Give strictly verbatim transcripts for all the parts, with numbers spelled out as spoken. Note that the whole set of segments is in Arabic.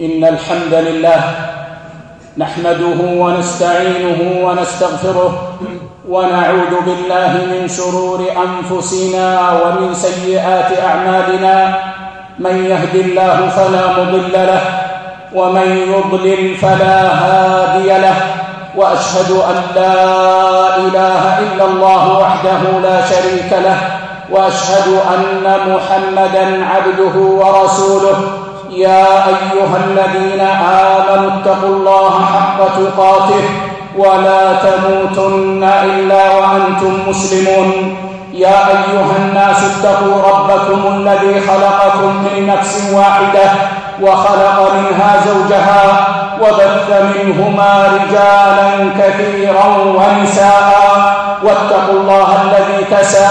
إن الحمد لله نحمده ونستعينه ونستغفره ونعوذ بالله من شرور أنفسنا ومن سيئات أعمالنا. من يهد الله فلا مضل له ومن يضلل فلا هادي له، وأشهد أن لا إله إلا الله وحده لا شريك له، وأشهد أن محمدًا عبده ورسوله. يا أيها الذين آمنوا اتقوا الله حق تقاته ولا تموتن إلا وأنتم مسلمون. يا أيها الناس اتقوا ربكم الذي خلقكم من نفس واحدة وخلق منها زوجها وبث منهما رجالا كثيرا ونساء، واتقوا الله الذي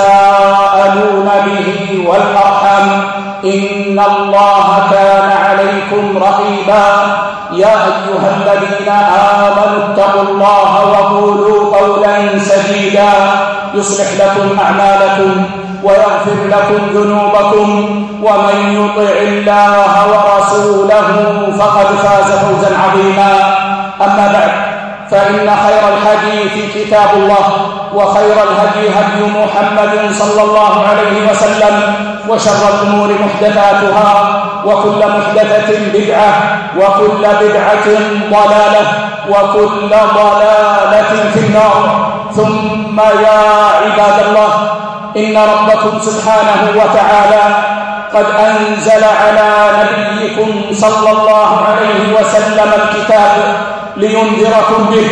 تساءلون به والأرحام إن الله كان عليكم رقيبا. يا أيها الذين آمنوا اتقوا الله وقولوا قولا سديدا يصلح لكم أعمالكم ويغفر لكم ذنوبكم، ومن يطع الله ورسوله فقد فاز فوزا عظيما. أما بعد، فإن خير الحديث كتاب الله، وخير الهدي هدي محمد صلى الله عليه وسلم، وشر الأمور محدثاتها، وكل محدثة بدعة، وكل بدعة ضلالة، وكل ضلالة في النار. ثم يا عباد الله، إن ربكم سبحانه وتعالى قد أنزل على نبيكم صلى الله عليه وسلم الكتاب لينذركم به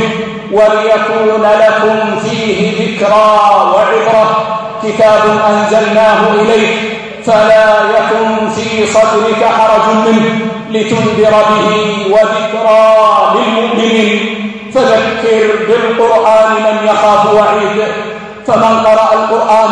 وليكون لكم فيه ذكرى وعبرة. كتاب أنزلناه إليك فلا يكن في صدرك حرج منه لتنذر به وذكرى للمؤمنين. فذكر بالقرآن من يخاف وعيد. فمن قرأ القرآن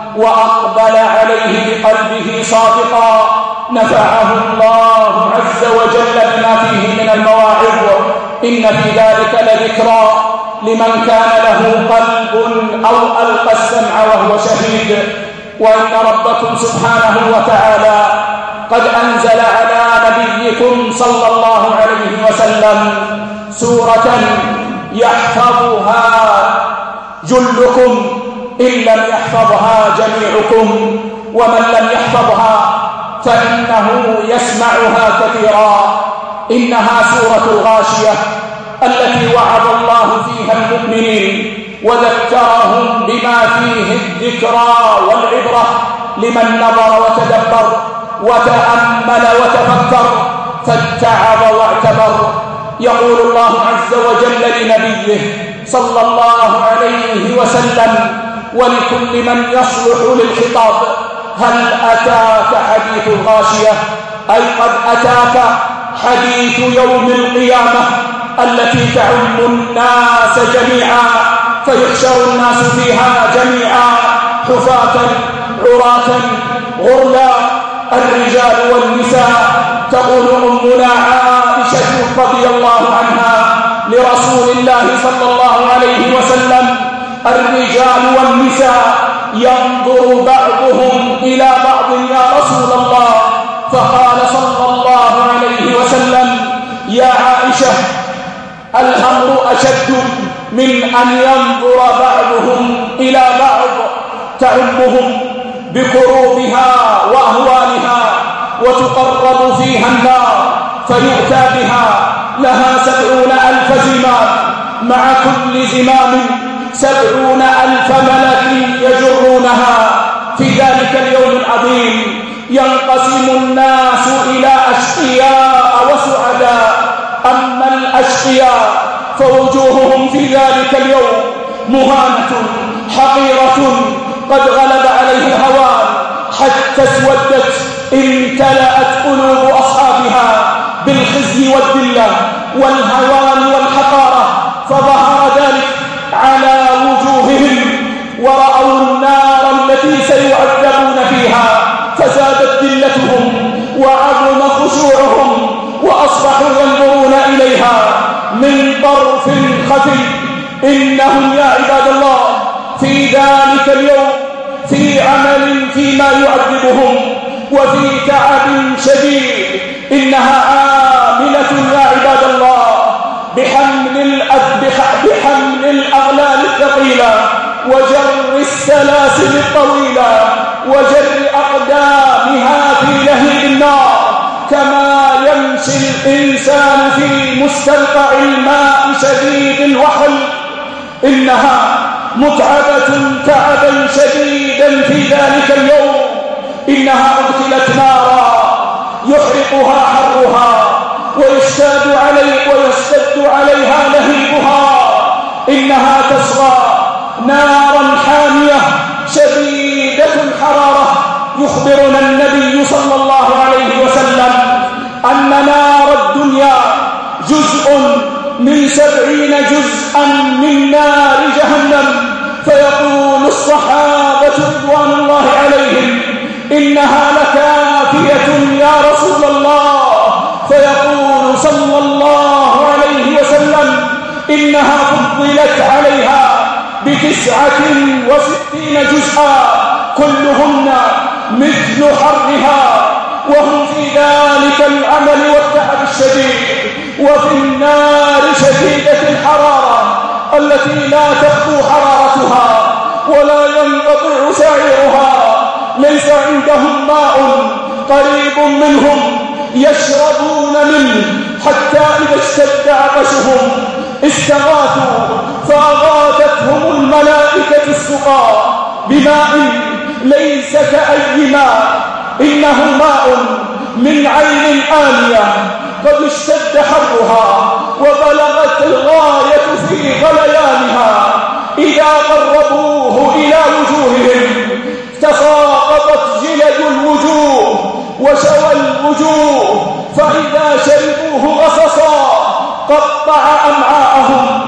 وأقبل عليه بقلبه صادقا نفعه الله عز وجل بما فيه من المواعظ. إن في ذلك لذكرى لمن كان له قلب أو ألقى السمع وهو شهيد. وإن ربكم سبحانه وتعالى قد أنزل على نبيكم صلى الله عليه وسلم سورة يحفظها جلكم إن لم يحفظها جميعكم، ومن لم يحفظها فإنه يسمعها كثيرا. إنها سورة الغاشية التي وعد الله فيها المؤمنين وذكرهم بما فيه الذكرى والعبرة لمن نظر وتدبر وتأمل وتفكر فاتعظ واعتبر. يقول الله عز وجل لنبيه صلى الله عليه وسلم ولكل من يصلح للخطاب: هل أتاك حديث الغاشية؟ أي قد أتاك حديث يوم القيامة التي تعم الناس جميعا، فيحشر الناس فيها جميعا حفاة عراة غرلا الرجال والنساء. تقول أمنا عائشة رضي الله عنها لرسول الله صلى الله عليه وسلم: الرجال والنساء ينظر بعضهم إلى بعض يا رسول الله. فقال صلى الله عليه وسلم: يا عائشة، الأمر أشد من أن ينظر بعضهم إلى بعض. تعمهم بكروبها وأهوالها وتقرب فيها النار فيؤتى بها لها سبعون ألف زمام، مع كل زمام سبعون ألف ملك يجرونها. في ذلك اليوم العظيم ينقسم الناس إلى أشقياء وسعداء. أما الأشقياء فوجوههم في ذلك اليوم مهانة حقيرة قد غلب عليه الهوان حتى اسودت امتلأت قلوب أصحابها بالخزي والذلة والهوان والحقارة، فظهر ذلك على وجوههم ورأوا النار التي سيعذبون فيها، فزادت ذلتهم وعظم خشوعهم وأصبحوا ينظرون إليها من طرف خفي. إنهم يا عباد الله في ذلك اليوم في عمل فيما يعذبهم وفي تعب شديد. إنها عاملة الثقيلة وجر السلاسل الطويلة وجر أقدامها في لهيب النار، كما يمشي الإنسان في مستنقع الماء شديد الوحل. إنها متعبة تعبا شديدا في ذلك اليوم. إنها أدخلت نارا يحرقها حرها ويشتد عليه ويشتد عليها لهيبها. إنها تصغى نارا حامية شديدة الحرارة. يخبرنا النبي صلى الله عليه وسلم أن نار الدنيا جزء من سبعين جزءا من نار جهنم. فيقول الصحابة رضوان الله عليهم: إنها لكافية يا رسول الله. فيقول صلى الله عليه وسلم: إنها فضلت عليها بتسعة وستين جزءا كلهن مثل حرها، وهم في ذلك العمل والتعب الشديد وفي النار شديدة الحرارة التي لا تخفو حرارتها ولا ينقطع سعيرها. ليس عندهم ماء قريب منهم يشربون منه، حتى إذا اشتد عطشهم استغاثوا فأغاثتهم الملائكة السقاء بماء ليس كأي ماء، إنه ماء من عين آنية قد اشتد حرها وبلغت الغاية في غليانها. إذا قربوه إلى وجوههم تساقطت جلد الوجوه وشوى الوجوه، فإذا شربوه غصصا قطع أمعاءهم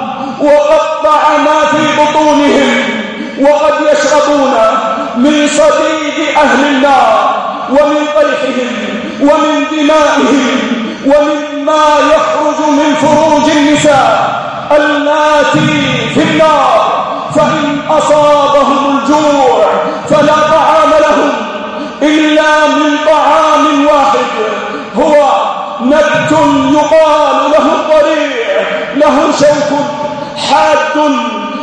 وقطع ما في بطونهم. وقد يشربون من صديد أهل النار ومن طيحهم ومن دمائهم ومما يخرج من فروج النساء اللاتي في النار. فإن أصابهم الجوع فلا طعام لهم إلا من طعام واحد، هو نبت يقال له الضريع، له شوك حاد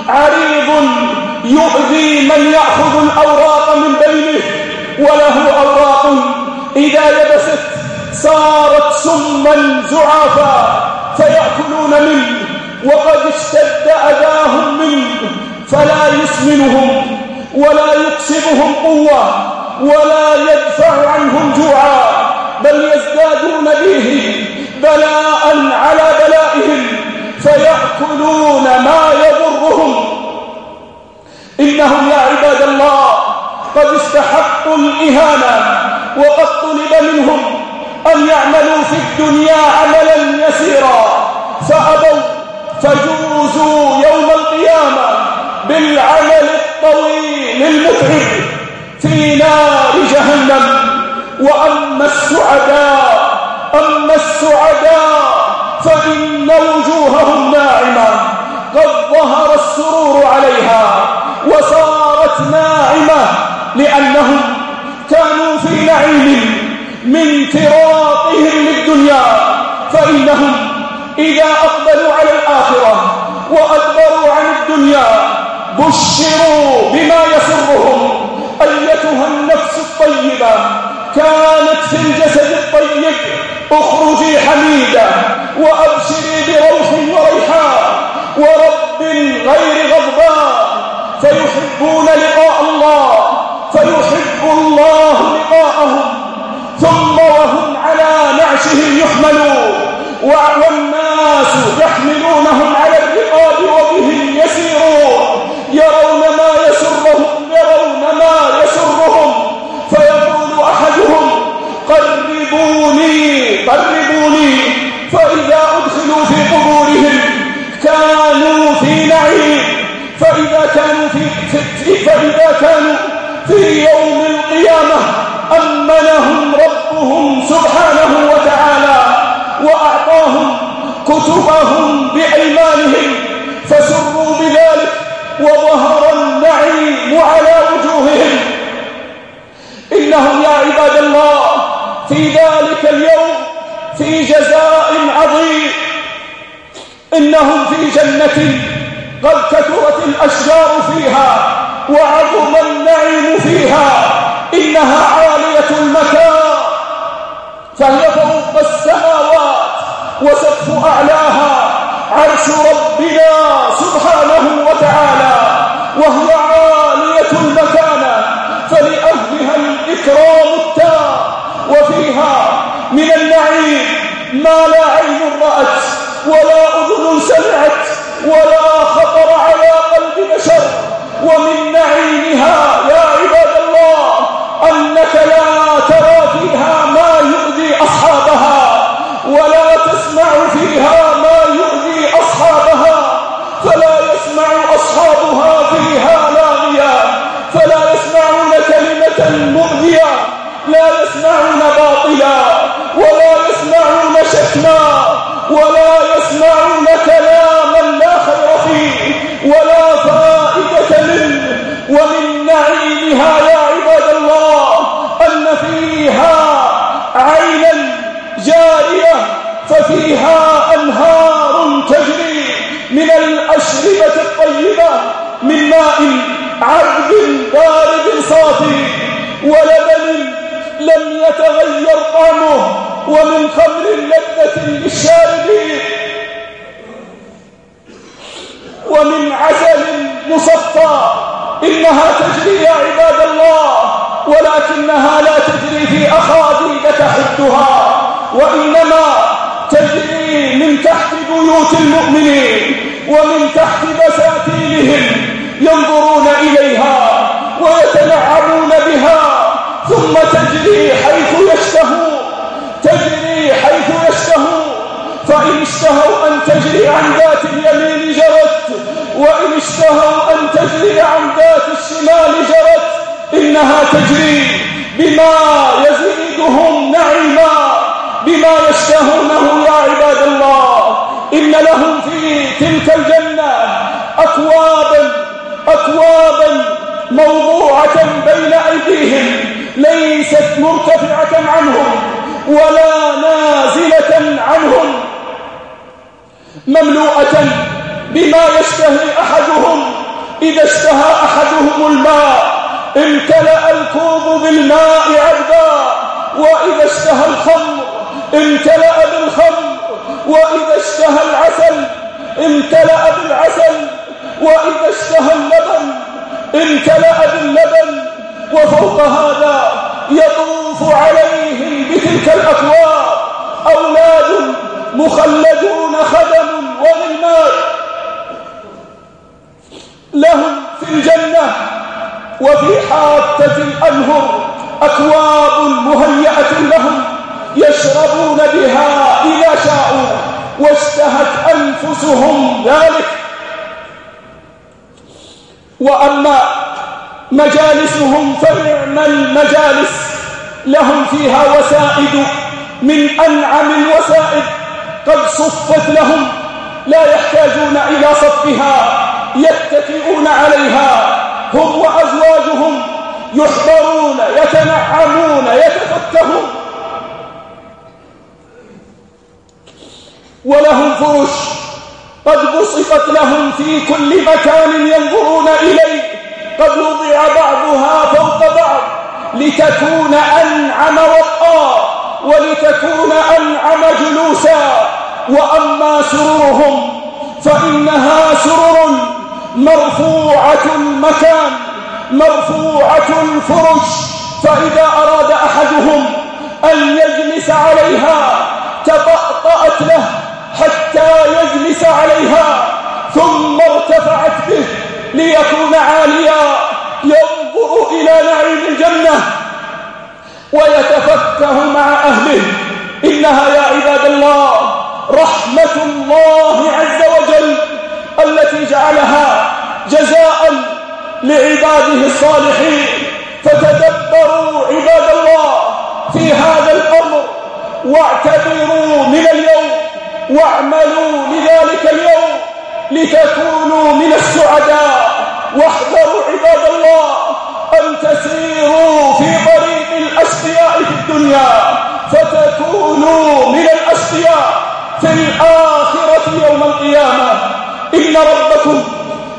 عريض يؤذي من يأخذ الأوراق من بينه، وله أوراق إذا يبست صارت سما زعافا فيأكلون منه، وقد اشتد أذاهم منه فلا يسمنهم ولا يكسبهم قوة ولا يدفع عنهم جوعا، بل يزدادون به بلاء على بلائهم فيأكلون ما يضرهم. إنهم يا عباد الله قد استحقوا الإهانة، وقد طلب منهم أن يعملوا في الدنيا عملا يسيرا فأبوا، فجوزوا يوم القيامة بالعمل الطويل المتعب في نار جهنم. وأما السعداء أما السعداء فإن وجوههم ناعمة قد ظهر السرور عليها وصارت ناعمة، لأنهم كانوا في نعيم من تراقهم للدنيا. فإنهم إذا أقبلوا على الآخرة وأدبروا عن الدنيا بشروا بما يسرهم. أيتها النفس الطيبة كانت في الجسد الطيب اخرجي حميدة وأبشري بروح وريحان ورب غير غضبان، فيحبون لقاء الله فيحب الله لقاءهم، ثم وهم على نعشهم يحملون والناس يحملونهم على الرقاب وبهم يسيرون، يرون ما يسرهم يرون ما يسرهم فيقول أحدهم قربوني قربوني، فإذا أدخلوا في قبورهم كانوا في نعيم، فإذا كانوا في, في فإذا كانوا في يوم القيامة أمنهم ربهم سبحانه وتعالى وأعطاهم كتبهم بأيمانهم فسروا بذلك وظهر النعيم على وجوههم. إنهم يا عباد الله في ذلك اليوم في جزاء عظيم، إنهم في جنة قد كثرت الأشجار فيها وعظم النعيم فيها، إنها عالية المكان، فهي فوق السماوات وسقف أعلاها عرش ربنا سبحانه وتعالى، وهي عالية المكانة، فلأهلها الإكرام التام، وفيها من النعيم ما لا عين رأت ولا أذن سمعت ولا خطر على قلب بشر. ومن نعيمها يا عباد الله أنك لا ترى فيها ما يؤذي أصحابها ولا تسمع فيها ما يؤذي أصحابها، فلا يسمع أصحابها فيها لاغيا، فلا يسمعون كلمة مؤذية، لا يسمعون باطلا ولا يسمعون شتما ولا يسمعون كلاما لا خير فيه ولا فائدة منه. ومن نعيمها يا عباد الله أن فيها عينا جارية، ففيها أنهار تجري من الأشربة الطيبة من ماء عذب بارد صافي، ولبن لم يتغير طعمه، ومن خمر لذة للشاربين، ومن عسل مصفى. إنها تجري يا عباد الله، ولكنها لا تجري في أخاديد تحدها، وإنما تجري من تحت بيوت المؤمنين ومن تحت بساتينهم، ينظرون إليها ويتنعمون بها، ثم تجري حيث يشتهون، تجري حيث يشتهون، فإن اشتهوا أن تجري عن ذات اليمين جرت، وإن اشتهوا أن تجري عن ذات الشمال جرت. إنها تجري بما يزيدهم نعيما، بما يشتهونه يا عباد الله. إن لهم في تلك الجنة أكوابا أكوابا موضوعة بين أيديهم، ليست مرتفعة عنهم ولا نازلة عنهم، مملوءة بما يشتهي أحدهم. إذا اشتهى أحدهم الماء امتلأ الكوب بالماء عذبا، وإذا اشتهى الخمر امتلأ بالخمر، وإذا اشتهى العسل امتلأ بالعسل، وإذا اشتهى اللبن امتلأ باللبن. وفوق هذا يطوف عليهم بتلك الأكواب أولاد مخلدون خدم وغلمان لهم في الجنة، وفي حافة الأنهر أكواب مهيئة لهم يشربون بها إذا شاءوا واشتهت أنفسهم ذلك. وأما مجالسهم فنعم المجالس، لهم فيها وسائد من أنعم الوسائد قد صفت لهم، لا يحتاجون إلى صفها، يتكئون عليها هم وأزواجهم، يحضرون يتنعمون يتفكهون. ولهم فرش قد بسطت لهم في كل مكان ينظرون إليه، قد وضع بعضها فوق بعض لتكون أنعم وطئا ولتكون أنعم جلوسا. وأما سررهم فإنها سرر مرفوعة المكان مرفوعة الفرش، فإذا أراد أحدهم أن يجلس عليها تطأطأت له حتى يجلس عليها، ثم ارتفعت به ليكون عاليا، ينظر إلى نعيم الجنة ويتفكه مع أهله. إنها يا عباد الله رحمة الله عز وجل التي جعلها جزاء لعباده الصالحين. فتدبروا عباد الله في هذا الأمر، واعتبروا من اليوم، واعملوا لذلك اليوم لتكونوا من السعداء. واحذروا عباد الله أن تسيروا في طريق الأشقياء في الدنيا فتكونوا من الأشقياء في الآخرة يوم القيامة. إن ربكم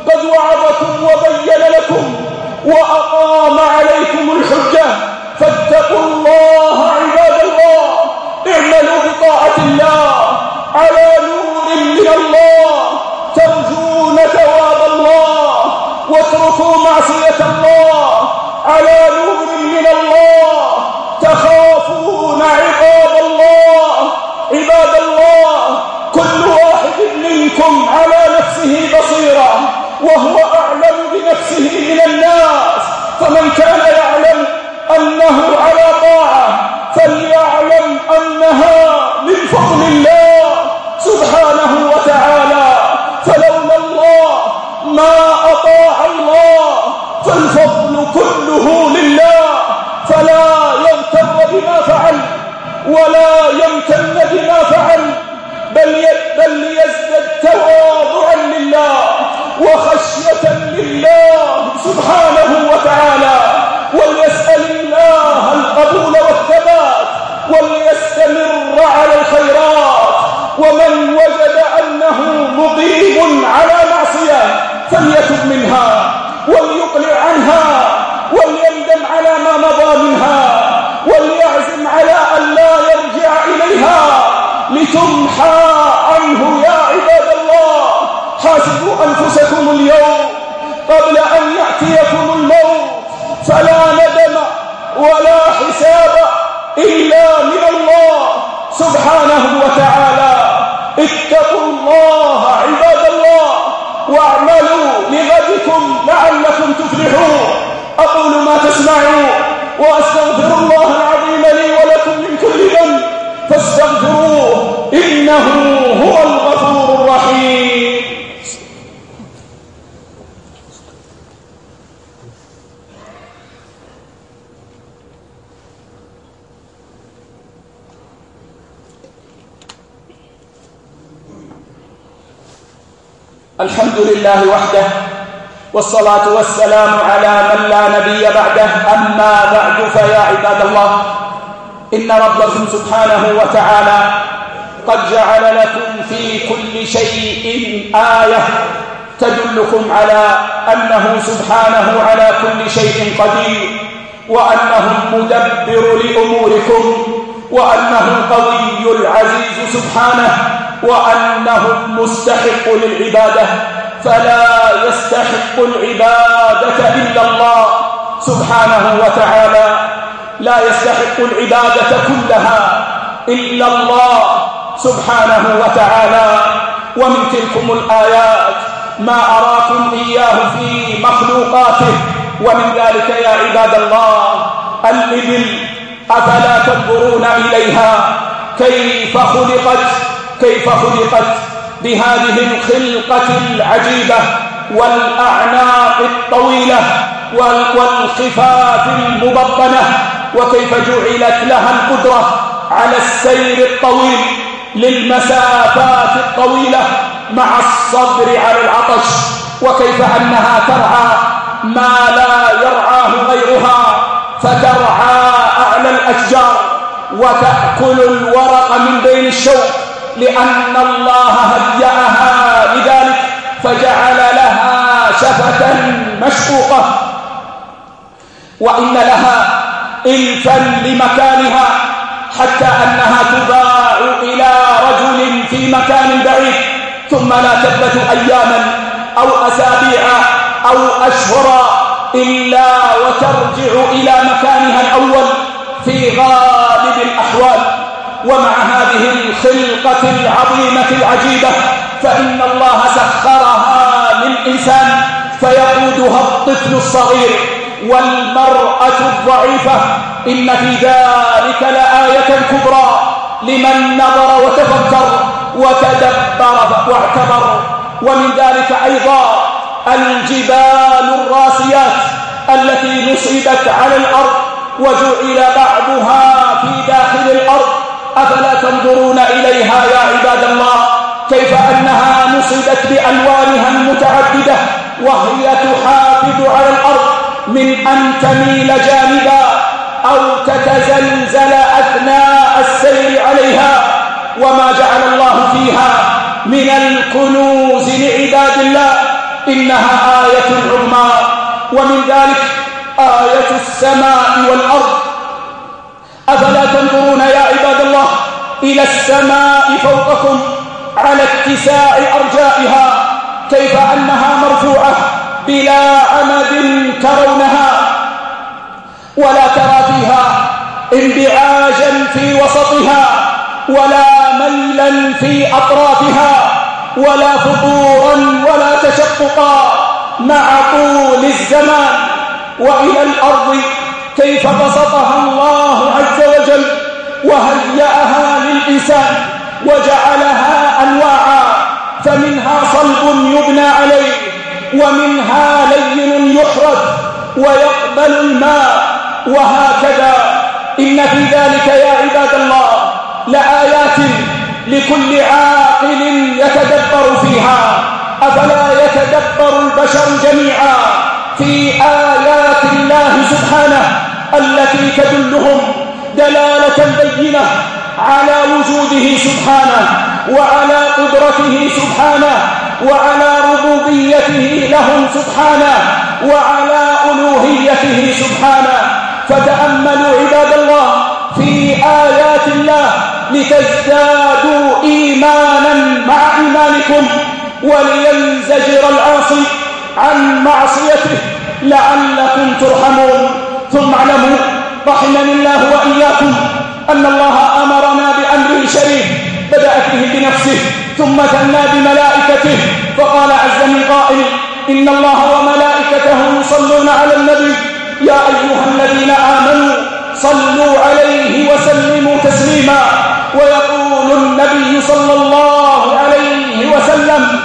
قد وعظكم وبين لكم وأقام عليكم الحجة فاتقوا الله عباد الله. اعملوا بطاعة الله على نور من الله ترجون ثواب الله، واتركوا معصية الله على نور من الله تخافون عقاب الله. عباد الله، كل واحد منكم على نفسه بصيرة وهو أعلم بنفسه من الناس، فمن كان يعلم أنه على طاعة فليعلم أنها من فضل الله سبحانه وتعالى، فلولا الله ما أطاع الله، فالفضل كله لله، فلا يغتر بما فعل ولا يمتن بما فعل، بل بل يزدد تواضعا لله وخشية لله سبحانه وتعالى، وليسأل الله القبول والثبات وليستمر على الخيرات. ومن وجد أنه مقيم على معصية فليتب منها وليقلع عنها وليندم على ما مضى منها وليعزم على أن لا يرجع إليها لتمحى عنه. يا عباد الله، حاسبوا أنفسكم اليوم قبل أن يأتيكم الموت، فلا ندم ولا حساب إلا من الله سبحانه وتعالى. اتقوا الله عباد الله واعملوا لغدكم لعلكم تفلحون. أقول ما تسمعون وأستغفر الله العظيم لي ولكم من كل ذنب فاستغفروه إنه هو الغفور الرحيم. الحمد لله وحده والصلاة والسلام على من لا نبي بعده، أما بعد فيا عباد الله، إن ربكم سبحانه وتعالى قد جعل لكم في كل شيء آية تدلكم على أنه سبحانه على كل شيء قدير، وأنه مدبر لأموركم، وأنه قوي العزيز سبحانه، وأنه مستحق للعبادة، فلا يستحق العبادة إلا الله سبحانه وتعالى، لا يستحق العبادة كلها إلا الله سبحانه وتعالى. ومن تلكم الآيات ما أراكم إياه في مخلوقاته، ومن ذلك يا عباد الله الإبل، أفلا تنظرون إليها كيف خلقت كيف خلقت بهذه الخلقة العجيبة والأعناق الطويلة والخفاف المبطنة، وكيف جعلت لها القدرة على السير الطويل للمسافات الطويلة مع الصبر على العطش، وكيف أنها ترعى ما لا يرعاه غيرها، فترعى أعلى الأشجار وتأكل الورق من بين الشوك، لأن الله هيأها لذلك فجعل لها شفة مشقوقة، وإن لها إلفا لمكانها، حتى أنها تباع إلى رجل في مكان بعيد ثم لا تثبت أياما أو أسابيع أو أشهرا إلا وترجع إلى مكانها الأول في غالب الأحوال. ومع هذه الخلقة العظيمة العجيبة فإن الله سخرها للإنسان فيقودها الطفل الصغير والمرأة الضعيفة. إن في ذلك لآية كبرى لمن نظر وتفكر وتدبر واعتبر. ومن ذلك أيضا الجبال الراسيات التي نصبت على الأرض وجعل بعضها في داخل الأرض، أفلا تنظرون إليها يا عباد الله كيف أنها نصبت بألوانها المتعددة وهي تحافظ على الأرض من أن تميل جانبا أو تتزلزل أثناء السير عليها. وما جعل الله فيها من الكنوز لعباد الله إنها آية عظمى. ومن ذلك آية السماء والأرض. أفلا تنظرون يا عباد الله إلى السماء فوقكم على اتساع أرجائها، كيف أنها مرفوعة بلا عمد ترونها، ولا ترى فيها انبعاجا في وسطها، ولا ميلا في أطرافها، ولا فطورا ولا تشققا مع طول الزمان. وإلى الأرض كيف بسطها الله عز وجل وهيأها للإنسان وجعلها أنواعا، فمنها صلب يبنى عليه، ومنها لين يحرث ويقبل الماء، وهكذا. إن في ذلك يا عباد الله لآيات لكل عاقل يتدبر فيها. أفلا يتدبر البشر جميعا في آيات الله سبحانه التي تدلهم دلالة بينة على وجوده سبحانه، وعلى قدرته سبحانه، وعلى ربوبيته لهم سبحانه، وعلى ألوهيته سبحانه. فتأملوا عباد الله في آيات الله لتزدادوا إيمانا مع إيمانكم، ولينزجر العاصي عن معصيته لعلكم ترحمون. ثم اعلموا رحمني الله وإياكم أن الله أمرنا بأمر شريف بدأ فيه بنفسه ثم ثنى بملائكته، فقال عز من قائل: إن الله وملائكته يصلون على النبي يا أيها الذين آمنوا صلوا عليه وسلموا تسليما. ويقول النبي صلى الله عليه وسلم: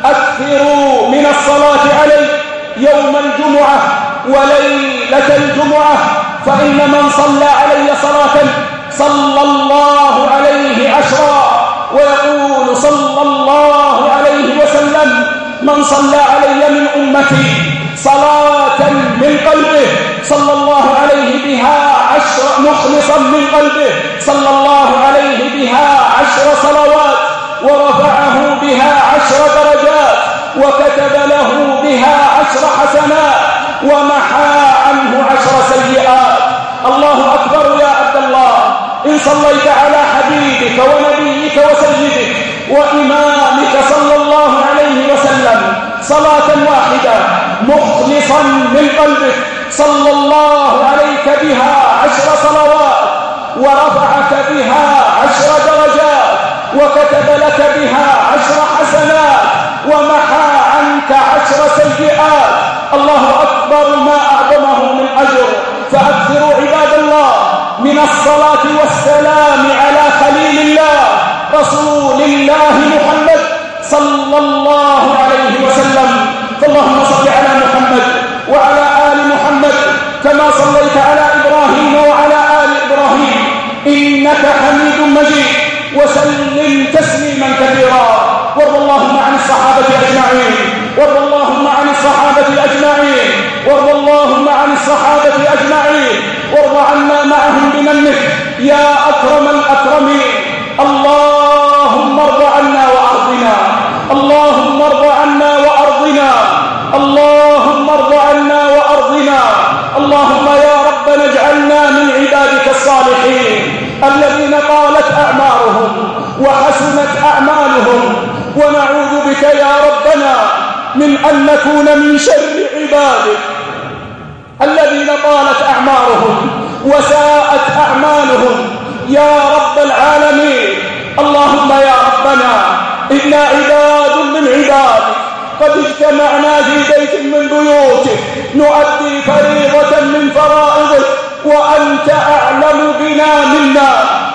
أكثروا من الصلاة عليه يوم الجمعة وليلة الجمعة، فإن من صلى علي صلاة صلى الله عليه عشرا. ويقول صلى الله عليه وسلم: من صلى علي من أمتي صلاة من قلبه صلى الله عليه بها عشر، مخلصا من قلبه صلى الله عليه بها عشر صلوات، ورفعه بها عشر درجات، وكتب له بها عشر حسنات، ومحى عنه عشر سيئات. الله أكبر يا عبد الله إن صليت على حبيبك ونبيك وسيدك وإمامك صلى الله عليه وسلم صلاة واحدة مخلصا من قلبك، صلى الله عليك بها عشر صلوات، ورفعك بها عشر درجات، وكتب لك بها عشر حسنات، ومحى عنك عشر سيئات. الله أكبر ما أعظمه من أجر. فأكثروا عباد الله من الصلاة والسلام على خليل الله رسول الله محمد صلى الله عليه وسلم. فاللهم صل على محمد وعلى آل محمد كما صليت على إبراهيم وعلى آل إبراهيم إنك حميد مجيد، وسلم تسليما كثيرا. وارض اللهم عن الصحابة أجمعين، وارض اللهم عن الصحابة أجمعين، وارض اللهم عن الصحابة أجمعين، وارض عنا معهم بمنك يا أكرم الأكرمين. اللهم ارض عنا وأرضنا، اللهم ارض عنا وأرضنا، اللهم ارض عنا وأرضنا. اللهم يا ربنا اجعلنا من عبادك الصالحين الذين طالت أعمارهم وحسنت أعمالهم، ونعوذ بك يا ربنا من أن نكون من شر عبادك الذين طالت أعمارهم وساءت أعمالهم يا رب العالمين. اللهم يا ربنا إنا عباد من عبادك قد اجتمعنا في بيت من بيوتك نؤدي فريضة من فرائضك، وأنت أعلم بنا منا.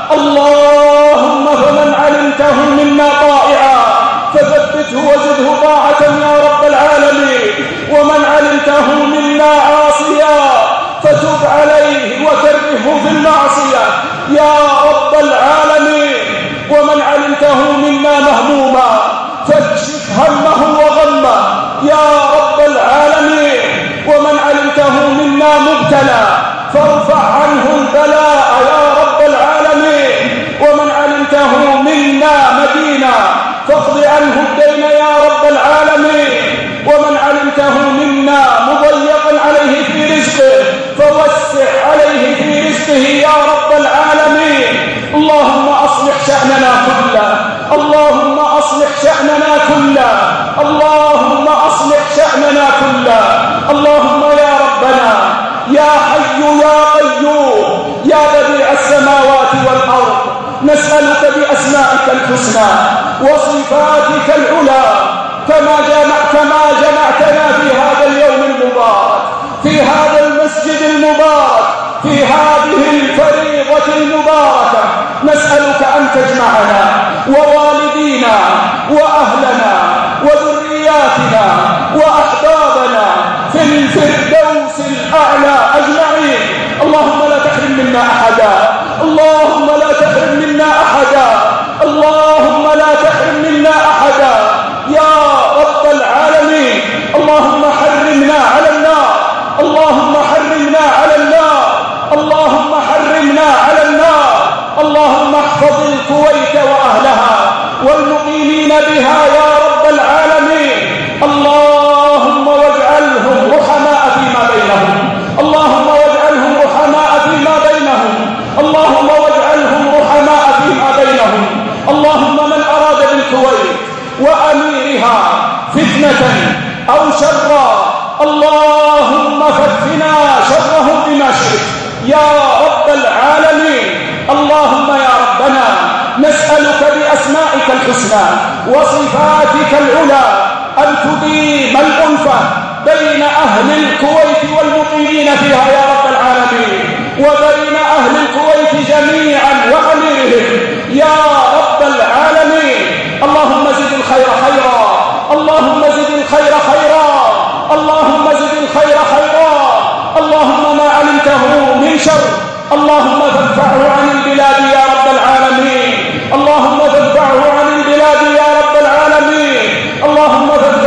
اللهم فمن علمته منا طائعا فثبته وزده طاعة يا رب العالمين، ومن علمته منا عاصيا فتب عليه وكرهه في المعصية يا رب العالمين، ومن علمته منا مهموما فاكشف همه وغمه يا رب العالمين، ومن علمته منا مبتلى فارفع عنه البلاء يا رب العالمين، ومن علمته منا مدينا فاقض عنه الدين يا رب العالمين، ومن كله، اللهم أصلح شأننا كله، اللهم أصلح شأننا كله. اللهم يا ربنا يا حي يا قيوم يا بديع السماوات والأرض، نسألك بأسمائك الحسنى وصفاتك العلى كما جمع كما جمعتنا في هذا اليوم المبارك، في هذا المسجد المبارك، في هذه الفريضة المباركة، نسألك أن تجمعنا ووالدينا وأهلنا وذرياتنا وأحبابنا في الفردوس الأعلى أجمعين. اللهم لا تحرم منا أحدا، اللهم لا تحرم منا أحدا، اللهم لا تحرم منا أحدا يا رب العالمين. اللهم حرمنا على النار، اللهم حرمنا على النار، اللهم حرمنا على النار. اللهم احفظ الكويت وأهلها والمقيمين بها يا رب العالمين. اللهم واجعلهم رحماء فيما بينهم، اللهم واجعلهم رحماء فيما بينهم، اللهم واجعلهم رحماء فيما بينهم. اللهم من أراد بالكويت وأميرها فتنة أو شرا، اللهم فكفنا شره بما شئت يا رب العالمين. اللهم يا ربنا نسألك بأسمائك الحسنى وصفاتك العلى أن تديم الألفة بين أهل الكويت والمقيمين فيها يا رب العالمين، وبين أهل الكويت جميعا وأميرهم يا رب العالمين. اللهم زد الخير خيرا، اللهم زد الخير خيرا، اللهم زد الخير خيرا. اللهم ما علمته من شر اللهم فادفعه عن البلاد يا رب العالمين، اللهم فادفعه عن البلاد يا رب العالمين، اللهم فادفعه